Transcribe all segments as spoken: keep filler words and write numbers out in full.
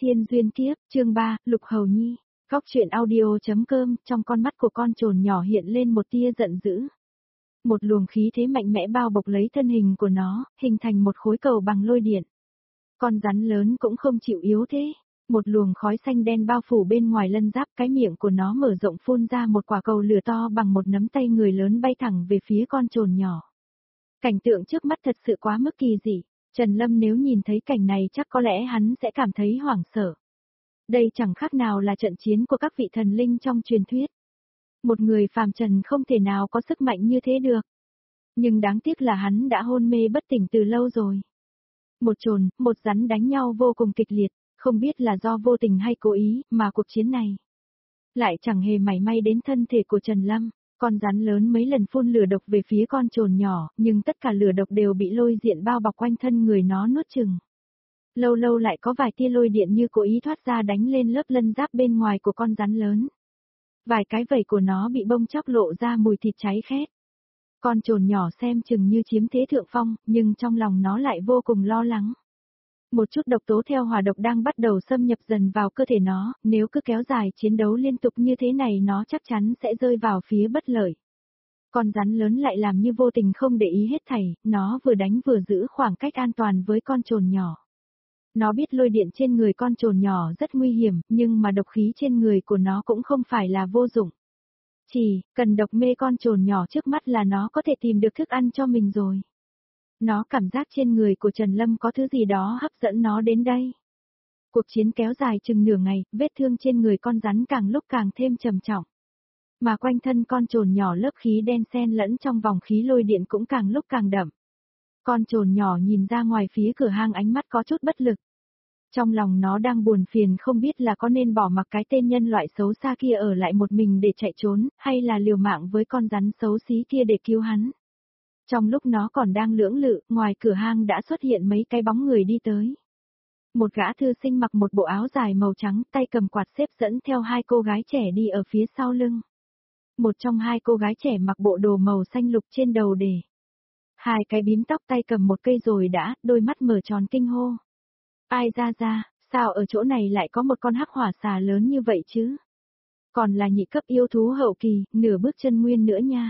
Thiên duyên kiếp, chương ba, Lục Hầu Nhi. Góc truyện audio.com, trong con mắt của con trồn nhỏ hiện lên một tia giận dữ. Một luồng khí thế mạnh mẽ bao bọc lấy thân hình của nó, hình thành một khối cầu bằng lôi điện. Con rắn lớn cũng không chịu yếu thế. Một luồng khói xanh đen bao phủ bên ngoài lân giáp, cái miệng của nó mở rộng phun ra một quả cầu lửa to bằng một nắm tay người lớn bay thẳng về phía con trồn nhỏ. Cảnh tượng trước mắt thật sự quá mức kỳ dị. Trần Lâm nếu nhìn thấy cảnh này chắc có lẽ hắn sẽ cảm thấy hoảng sợ. Đây chẳng khác nào là trận chiến của các vị thần linh trong truyền thuyết. Một người phàm trần không thể nào có sức mạnh như thế được. Nhưng đáng tiếc là hắn đã hôn mê bất tỉnh từ lâu rồi. Một trồn, một rắn đánh nhau vô cùng kịch liệt, không biết là do vô tình hay cố ý, mà cuộc chiến này lại chẳng hề mảy may đến thân thể của Trần Lâm. Con rắn lớn mấy lần phun lửa độc về phía con trồn nhỏ, nhưng tất cả lửa độc đều bị lôi điện bao bọc quanh thân người nó nuốt chừng. Lâu lâu lại có vài tia lôi điện như cố ý thoát ra đánh lên lớp lân giáp bên ngoài của con rắn lớn. Vài cái vảy của nó bị bong chóc lộ ra mùi thịt cháy khét. Con trồn nhỏ xem chừng như chiếm thế thượng phong, nhưng trong lòng nó lại vô cùng lo lắng. Một chút độc tố theo hỏa độc đang bắt đầu xâm nhập dần vào cơ thể nó, nếu cứ kéo dài chiến đấu liên tục như thế này nó chắc chắn sẽ rơi vào phía bất lợi. Con rắn lớn lại làm như vô tình không để ý hết thảy, nó vừa đánh vừa giữ khoảng cách an toàn với con trồn nhỏ. Nó biết lôi điện trên người con trồn nhỏ rất nguy hiểm, nhưng mà độc khí trên người của nó cũng không phải là vô dụng. Chỉ cần độc mê con trồn nhỏ trước mắt là nó có thể tìm được thức ăn cho mình rồi. Nó cảm giác trên người của Trần Lâm có thứ gì đó hấp dẫn nó đến đây. Cuộc chiến kéo dài chừng nửa ngày, vết thương trên người con rắn càng lúc càng thêm trầm trọng. Mà quanh thân con trồn nhỏ lớp khí đen xen lẫn trong vòng khí lôi điện cũng càng lúc càng đậm. Con trồn nhỏ nhìn ra ngoài phía cửa hang ánh mắt có chút bất lực. Trong lòng nó đang buồn phiền không biết là có nên bỏ mặc cái tên nhân loại xấu xa kia ở lại một mình để chạy trốn, hay là liều mạng với con rắn xấu xí kia để cứu hắn. Trong lúc nó còn đang lưỡng lự, ngoài cửa hang đã xuất hiện mấy cái bóng người đi tới. Một gã thư sinh mặc một bộ áo dài màu trắng, tay cầm quạt xếp dẫn theo hai cô gái trẻ đi ở phía sau lưng. Một trong hai cô gái trẻ mặc bộ đồ màu xanh lục trên đầu để hai cái bím tóc, tay cầm một cây rồi đã, đôi mắt mở tròn kinh hô. Ai ra ra, sao ở chỗ này lại có một con hắc hỏa xà lớn như vậy chứ? Còn là nhị cấp yêu thú hậu kỳ, nửa bước chân nguyên nữa nha.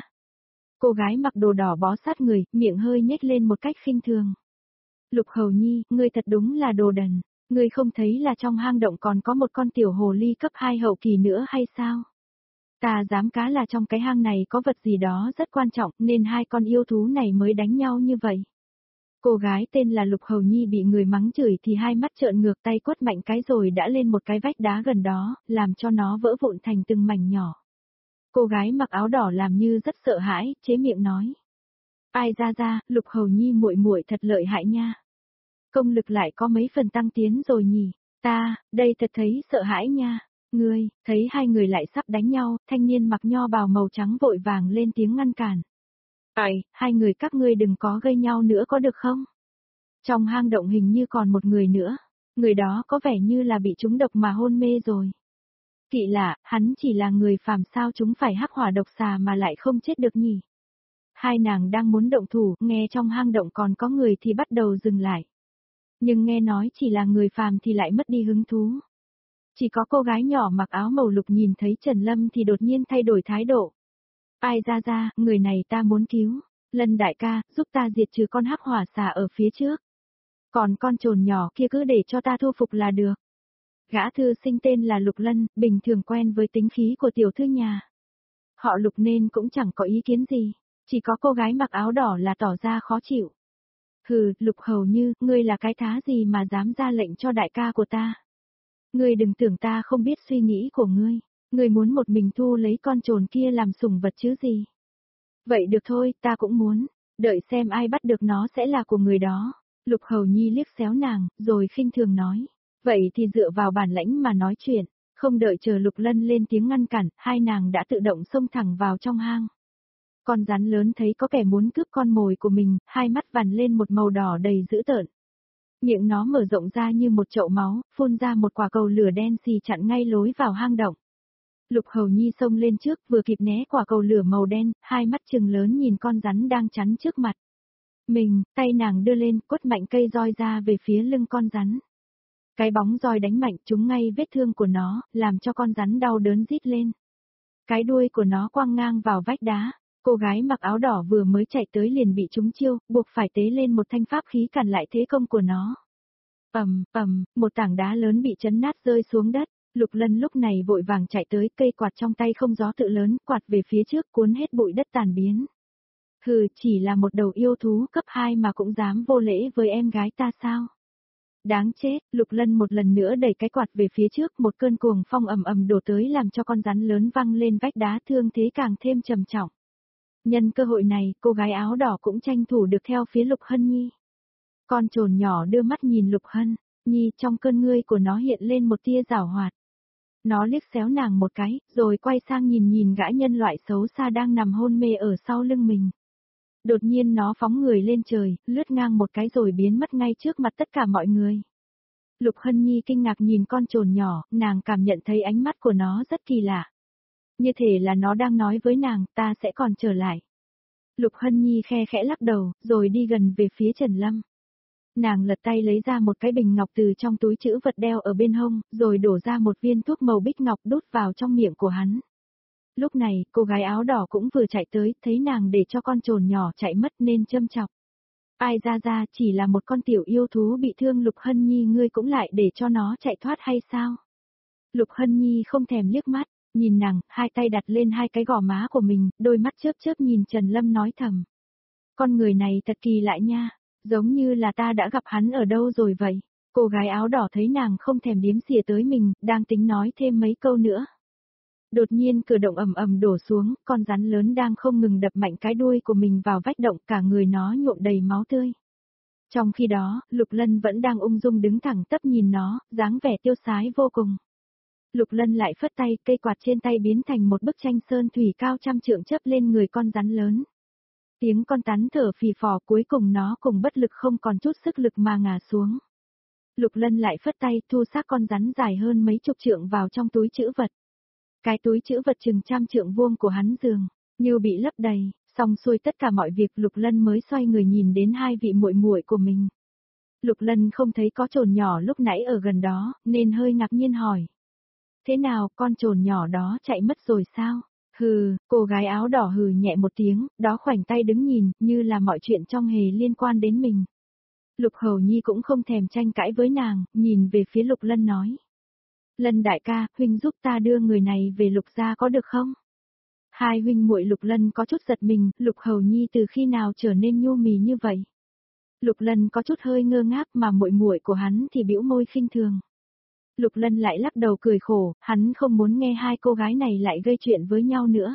Cô gái mặc đồ đỏ bó sát người, miệng hơi nhếch lên một cách khinh thường. Lục Hầu Nhi, ngươi thật đúng là đồ đần, ngươi không thấy là trong hang động còn có một con tiểu hồ ly cấp hai hậu kỳ nữa hay sao? Ta dám cá là trong cái hang này có vật gì đó rất quan trọng nên hai con yêu thú này mới đánh nhau như vậy. Cô gái tên là Lục Hầu Nhi bị người mắng chửi thì hai mắt trợn ngược, tay quất mạnh cái rồi đã lên một cái vách đá gần đó, làm cho nó vỡ vụn thành từng mảnh nhỏ. Cô gái mặc áo đỏ làm như rất sợ hãi, chế miệng nói. Ai ra ra, Lục Hầu Nhi muội muội thật lợi hại nha. Công lực lại có mấy phần tăng tiến rồi nhỉ, ta, đây thật thấy sợ hãi nha. Ngươi, thấy hai người lại sắp đánh nhau, thanh niên mặc nho bào màu trắng vội vàng lên tiếng ngăn cản. Ai, hai người các ngươi đừng có gây nhau nữa có được không? Trong hang động hình như còn một người nữa, người đó có vẻ như là bị trúng độc mà hôn mê rồi. Kỳ lạ, hắn chỉ là người phàm sao chúng phải hắc hỏa độc xà mà lại không chết được nhỉ? Hai nàng đang muốn động thủ, nghe trong hang động còn có người thì bắt đầu dừng lại. Nhưng nghe nói chỉ là người phàm thì lại mất đi hứng thú. Chỉ có cô gái nhỏ mặc áo màu lục nhìn thấy Trần Lâm thì đột nhiên thay đổi thái độ. Ai ra ra, người này ta muốn cứu. Lân đại ca, giúp ta diệt trừ con hắc hỏa xà ở phía trước. Còn con trồn nhỏ kia cứ để cho ta thu phục là được. Gã thư sinh tên là Lục Lân, bình thường quen với tính khí của tiểu thư nhà. Họ Lục nên cũng chẳng có ý kiến gì, chỉ có cô gái mặc áo đỏ là tỏ ra khó chịu. Hừ, Lục Hầu Như, ngươi là cái thá gì mà dám ra lệnh cho đại ca của ta? Ngươi đừng tưởng ta không biết suy nghĩ của ngươi, ngươi muốn một mình thu lấy con trồn kia làm sủng vật chứ gì? Vậy được thôi, ta cũng muốn, đợi xem ai bắt được nó sẽ là của người đó. Lục Hầu Nhi liếc xéo nàng, rồi khinh thường nói. Vậy thì dựa vào bản lãnh mà nói chuyện, không đợi chờ Lục Lân lên tiếng ngăn cản, hai nàng đã tự động xông thẳng vào trong hang. Con rắn lớn thấy có kẻ muốn cướp con mồi của mình, hai mắt vằn lên một màu đỏ đầy dữ tợn. Miệng nó mở rộng ra như một chậu máu, phun ra một quả cầu lửa đen xì chặn ngay lối vào hang động. Lục Hầu Nhi xông lên trước, vừa kịp né quả cầu lửa màu đen, hai mắt trừng lớn nhìn con rắn đang chắn trước mặt. Mình, tay nàng đưa lên, quất mạnh cây roi ra về phía lưng con rắn. Cái bóng roi đánh mạnh trúng ngay vết thương của nó, làm cho con rắn đau đớn rít lên. Cái đuôi của nó quăng ngang vào vách đá. Cô gái mặc áo đỏ vừa mới chạy tới liền bị trúng chiêu, buộc phải tế lên một thanh pháp khí cản lại thế công của nó. Ầm, ầm, một tảng đá lớn bị chấn nát rơi xuống đất. Lục Lân lúc này vội vàng chạy tới, cây quạt trong tay không gió tự lớn, quạt về phía trước cuốn hết bụi đất tàn biến. Hừ, chỉ là một đầu yêu thú cấp hai mà cũng dám vô lễ với em gái ta sao? Đáng chết, Lục Lân một lần nữa đẩy cái quạt về phía trước, một cơn cuồng phong ầm ầm đổ tới làm cho con rắn lớn văng lên vách đá, thương thế càng thêm trầm trọng. Nhân cơ hội này, cô gái áo đỏ cũng tranh thủ được theo phía Lục Hân Nhi. Con trồn nhỏ đưa mắt nhìn Lục Hân Nhi, trong cơn ngươi của nó hiện lên một tia giảo hoạt. Nó liếc xéo nàng một cái, rồi quay sang nhìn nhìn gã nhân loại xấu xa đang nằm hôn mê ở sau lưng mình. Đột nhiên nó phóng người lên trời, lướt ngang một cái rồi biến mất ngay trước mặt tất cả mọi người. Lục Hân Nhi kinh ngạc nhìn con trồn nhỏ, nàng cảm nhận thấy ánh mắt của nó rất kỳ lạ. Như thể là nó đang nói với nàng, ta sẽ còn trở lại. Lục Hân Nhi khe khẽ lắc đầu, rồi đi gần về phía Trần Lâm. Nàng lật tay lấy ra một cái bình ngọc từ trong túi trữ vật đeo ở bên hông, rồi đổ ra một viên thuốc màu bích ngọc đút vào trong miệng của hắn. Lúc này, cô gái áo đỏ cũng vừa chạy tới, thấy nàng để cho con trồn nhỏ chạy mất nên châm chọc. Ai ra ra, chỉ là một con tiểu yêu thú bị thương, Lục Hân Nhi ngươi cũng lại để cho nó chạy thoát hay sao? Lục Hân Nhi không thèm liếc mắt, nhìn nàng, hai tay đặt lên hai cái gò má của mình, đôi mắt chớp chớp nhìn Trần Lâm nói thầm. Con người này thật kỳ lạ nha, giống như là ta đã gặp hắn ở đâu rồi vậy. Cô gái áo đỏ thấy nàng không thèm điếm xỉa tới mình, đang tính nói thêm mấy câu nữa. Đột nhiên cửa động ầm ầm đổ xuống, con rắn lớn đang không ngừng đập mạnh cái đuôi của mình vào vách động, cả người nó nhuộm đầy máu tươi. Trong khi đó, Lục Lân vẫn đang ung dung đứng thẳng tắp nhìn nó, dáng vẻ tiêu sái vô cùng. Lục Lân lại phất tay, cây quạt trên tay biến thành một bức tranh sơn thủy cao trăm trượng chớp lên người con rắn lớn. Tiếng con rắn thở phì phò, cuối cùng nó cùng bất lực không còn chút sức lực mà ngã xuống. Lục Lân lại phất tay, thu xác con rắn dài hơn mấy chục trượng vào trong túi trữ vật. Cái túi trữ vật chừng trăm trượng vuông của hắn dường như bị lấp đầy. Xong xuôi tất cả mọi việc, Lục Lân mới xoay người nhìn đến hai vị muội muội của mình. Lục Lân không thấy có trồn nhỏ lúc nãy ở gần đó, nên hơi ngạc nhiên hỏi. Thế nào, con trồn nhỏ đó chạy mất rồi sao? Hừ, cô gái áo đỏ hừ nhẹ một tiếng, đó khoảnh tay đứng nhìn, như là mọi chuyện trong hề liên quan đến mình. Lục Hầu Nhi cũng không thèm tranh cãi với nàng, nhìn về phía Lục Lân nói. Lân đại ca, huynh giúp ta đưa người này về Lục gia có được không? Hai huynh muội Lục Lân có chút giật mình, Lục Hầu Nhi từ khi nào trở nên nhu mì như vậy? Lục Lân có chút hơi ngơ ngác mà muội muội của hắn thì bĩu môi khinh thường. Lục Lân lại lắc đầu cười khổ, hắn không muốn nghe hai cô gái này lại gây chuyện với nhau nữa.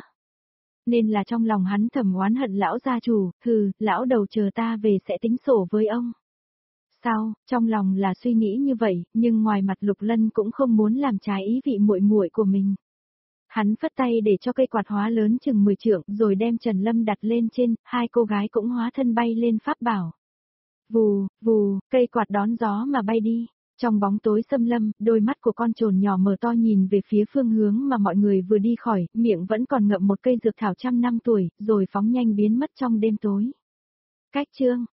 Nên là trong lòng hắn thầm oán hận lão gia chủ, hừ, lão đầu chờ ta về sẽ tính sổ với ông. Sao, trong lòng là suy nghĩ như vậy, nhưng ngoài mặt Lục Lân cũng không muốn làm trái ý vị muội muội của mình. Hắn phất tay để cho cây quạt hóa lớn chừng mười trượng rồi đem Trần Lâm đặt lên trên, hai cô gái cũng hóa thân bay lên pháp bảo. Vù, vù, cây quạt đón gió mà bay đi. Trong bóng tối xâm lâm, đôi mắt của con trồn nhỏ mở to nhìn về phía phương hướng mà mọi người vừa đi khỏi, miệng vẫn còn ngậm một cây dược thảo trăm năm tuổi, rồi phóng nhanh biến mất trong đêm tối. Cách chương